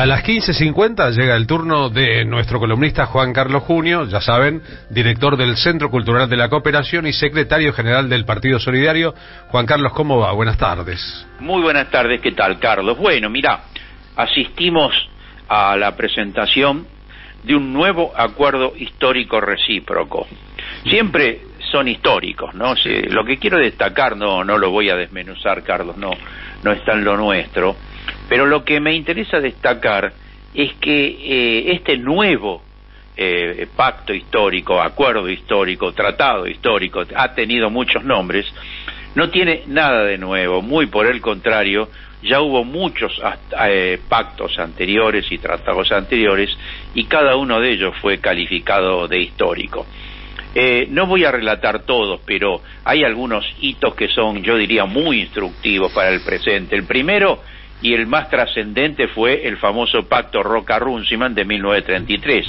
a las 15:50 llega el turno de nuestro columnista Juan Carlos Junio, ya saben, director del Centro Cultural de la Cooperación y secretario general del Partido Solidario. Juan Carlos, ¿cómo va? Buenas tardes. Muy buenas tardes, ¿qué tal, Carlos? Bueno, mira, asistimos a la presentación de un nuevo acuerdo histórico recíproco. Siempre son históricos, ¿no? Lo que quiero destacar, no lo voy a desmenuzar, Carlos, no está en lo nuestro, pero lo que me interesa destacar es que este nuevo pacto histórico, acuerdo histórico, tratado histórico, ha tenido muchos nombres, no tiene nada de nuevo, muy por el contrario, ya hubo muchos pactos anteriores y tratados anteriores y cada uno de ellos fue calificado de histórico. No voy a relatar todos, pero hay algunos hitos que son, yo diría, muy instructivos para el presente. El primero y el más trascendente fue el famoso Pacto Roca-Runciman de 1933,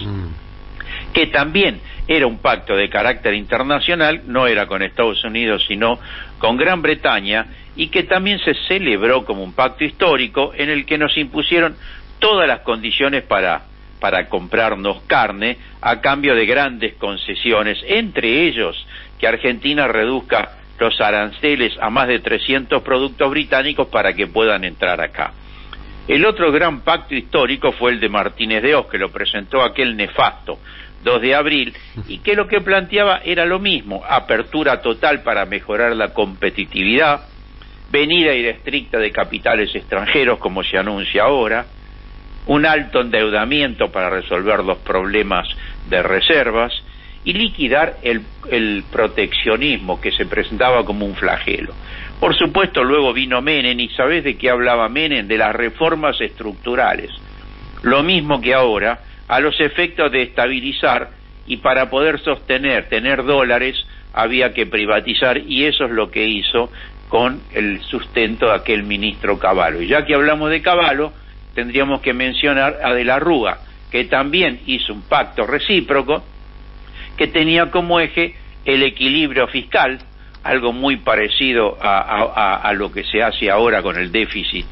que también era un pacto de carácter internacional, no era con Estados Unidos, sino con Gran Bretaña, y que también se celebró como un pacto histórico en el que nos impusieron todas las condiciones para comprarnos carne a cambio de grandes concesiones, entre ellos que Argentina reduzca los aranceles a más de 300 productos británicos para que puedan entrar acá. El otro gran pacto histórico fue el de Martínez de Hoz, que lo presentó aquel nefasto 2 de abril, y que lo que planteaba era lo mismo: apertura total para mejorar la competitividad, venida irrestricta de capitales extranjeros, como se anuncia ahora, un alto endeudamiento para resolver los problemas de reservas y liquidar el proteccionismo que se presentaba como un flagelo. Por supuesto, luego vino Menem, y ¿sabés de qué hablaba Menem? De las reformas estructurales. Lo mismo que ahora, a los efectos de estabilizar, y para poder tener dólares, había que privatizar, y eso es lo que hizo con el sustento de aquel ministro Cavallo. Y ya que hablamos de Cavallo, tendríamos que mencionar a De la Rúa, que también hizo un pacto recíproco que tenía como eje el equilibrio fiscal, algo muy parecido a lo que se hace ahora con el déficit,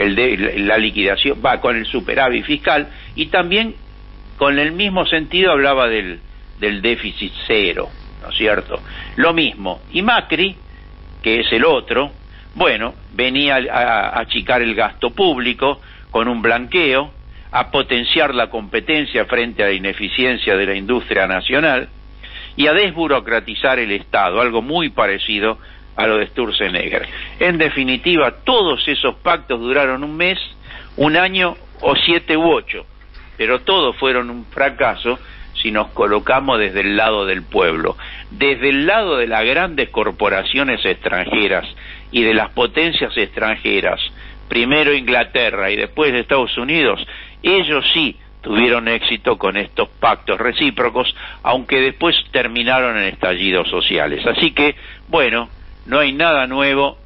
la liquidación, con el superávit fiscal, y también con el mismo sentido hablaba del déficit cero, ¿no es cierto? Lo mismo. Y Macri, que es el otro, bueno, venía a achicar el gasto público con un blanqueo, a potenciar la competencia frente a la ineficiencia de la industria nacional y a desburocratizar el Estado, algo muy parecido a lo de Sturzenegger. En definitiva, todos esos pactos duraron un mes, un año o 7 u 8, pero todos fueron un fracaso si nos colocamos desde el lado del pueblo, desde el lado de las grandes corporaciones extranjeras y de las potencias extranjeras, primero Inglaterra y después de Estados Unidos. Ellos sí tuvieron éxito con estos pactos recíprocos, aunque después terminaron en estallidos sociales. Así que, bueno, no hay nada nuevo,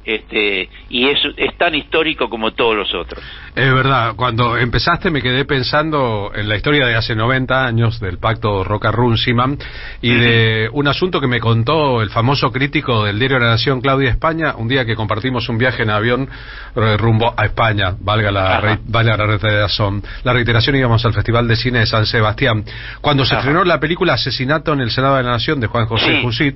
y es tan histórico como todos los otros. Es verdad, cuando empezaste me quedé pensando en la historia de hace 90 años del pacto Roca-Runciman y de un asunto que me contó el famoso crítico del diario La Nación, Claudia España, un día que compartimos un viaje en avión rumbo a España, valga la reiteración, íbamos al Festival de Cine de San Sebastián, cuando se estrenó la película Asesinato en el Senado de la Nación de Juan José Jusit,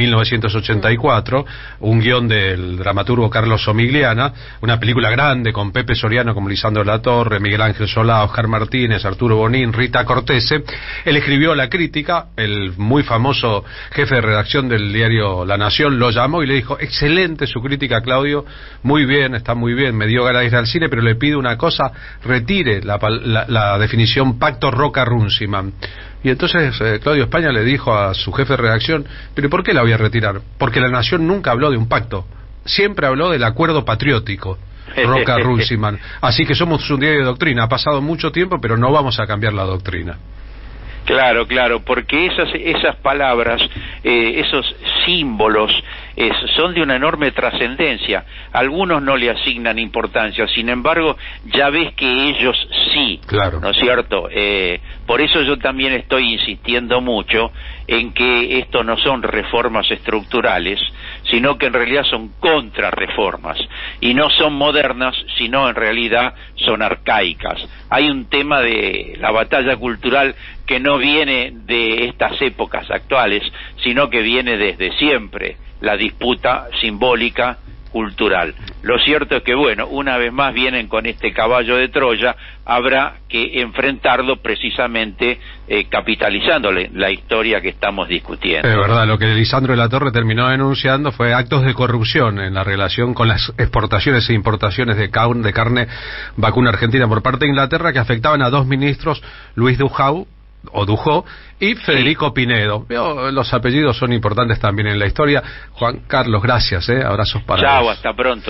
1984, un guión del dramaturgo Carlos Somigliana, una película grande con Pepe Soriano como Lisandro Latorre, Miguel Ángel Solá, Oscar Martínez, Arturo Bonín, Rita Cortese. Él escribió la crítica, el muy famoso jefe de redacción del diario La Nación lo llamó y le dijo: excelente su crítica, Claudio, muy bien, está muy bien, me dio ganas de ir al cine, pero le pido una cosa, retire la definición pacto Roca-Runciman. Y entonces Claudio España le dijo a su jefe de redacción: ¿pero por qué la voy a retirar? Porque La Nación nunca habló de un pacto, siempre habló del acuerdo patriótico Roca-Runciman. Así que somos un diario de doctrina, ha pasado mucho tiempo, pero no vamos a cambiar la doctrina. Claro, porque esas palabras, esos símbolos, son de una enorme trascendencia. Algunos no le asignan importancia, sin embargo, ya ves que ellos sí, claro. ¿No es cierto? Por eso yo también estoy insistiendo mucho en que esto no son reformas estructurales, sino que en realidad son contrarreformas, y no son modernas, sino en realidad son arcaicas. Hay un tema de la batalla cultural que no viene de estas épocas actuales, sino que viene desde siempre, la disputa simbólica cultural. Lo cierto es que, bueno, una vez más vienen con este caballo de Troya, habrá que enfrentarlo precisamente capitalizando la historia que estamos discutiendo. Es verdad, lo que Lisandro de la Torre terminó denunciando fue actos de corrupción en la relación con las exportaciones e importaciones de carne vacuna argentina por parte de Inglaterra, que afectaban a dos ministros, Luis Dujau y Federico Pinedo. Los apellidos son importantes también en la historia. Juan Carlos, gracias, abrazos para vos. Chao, hasta pronto.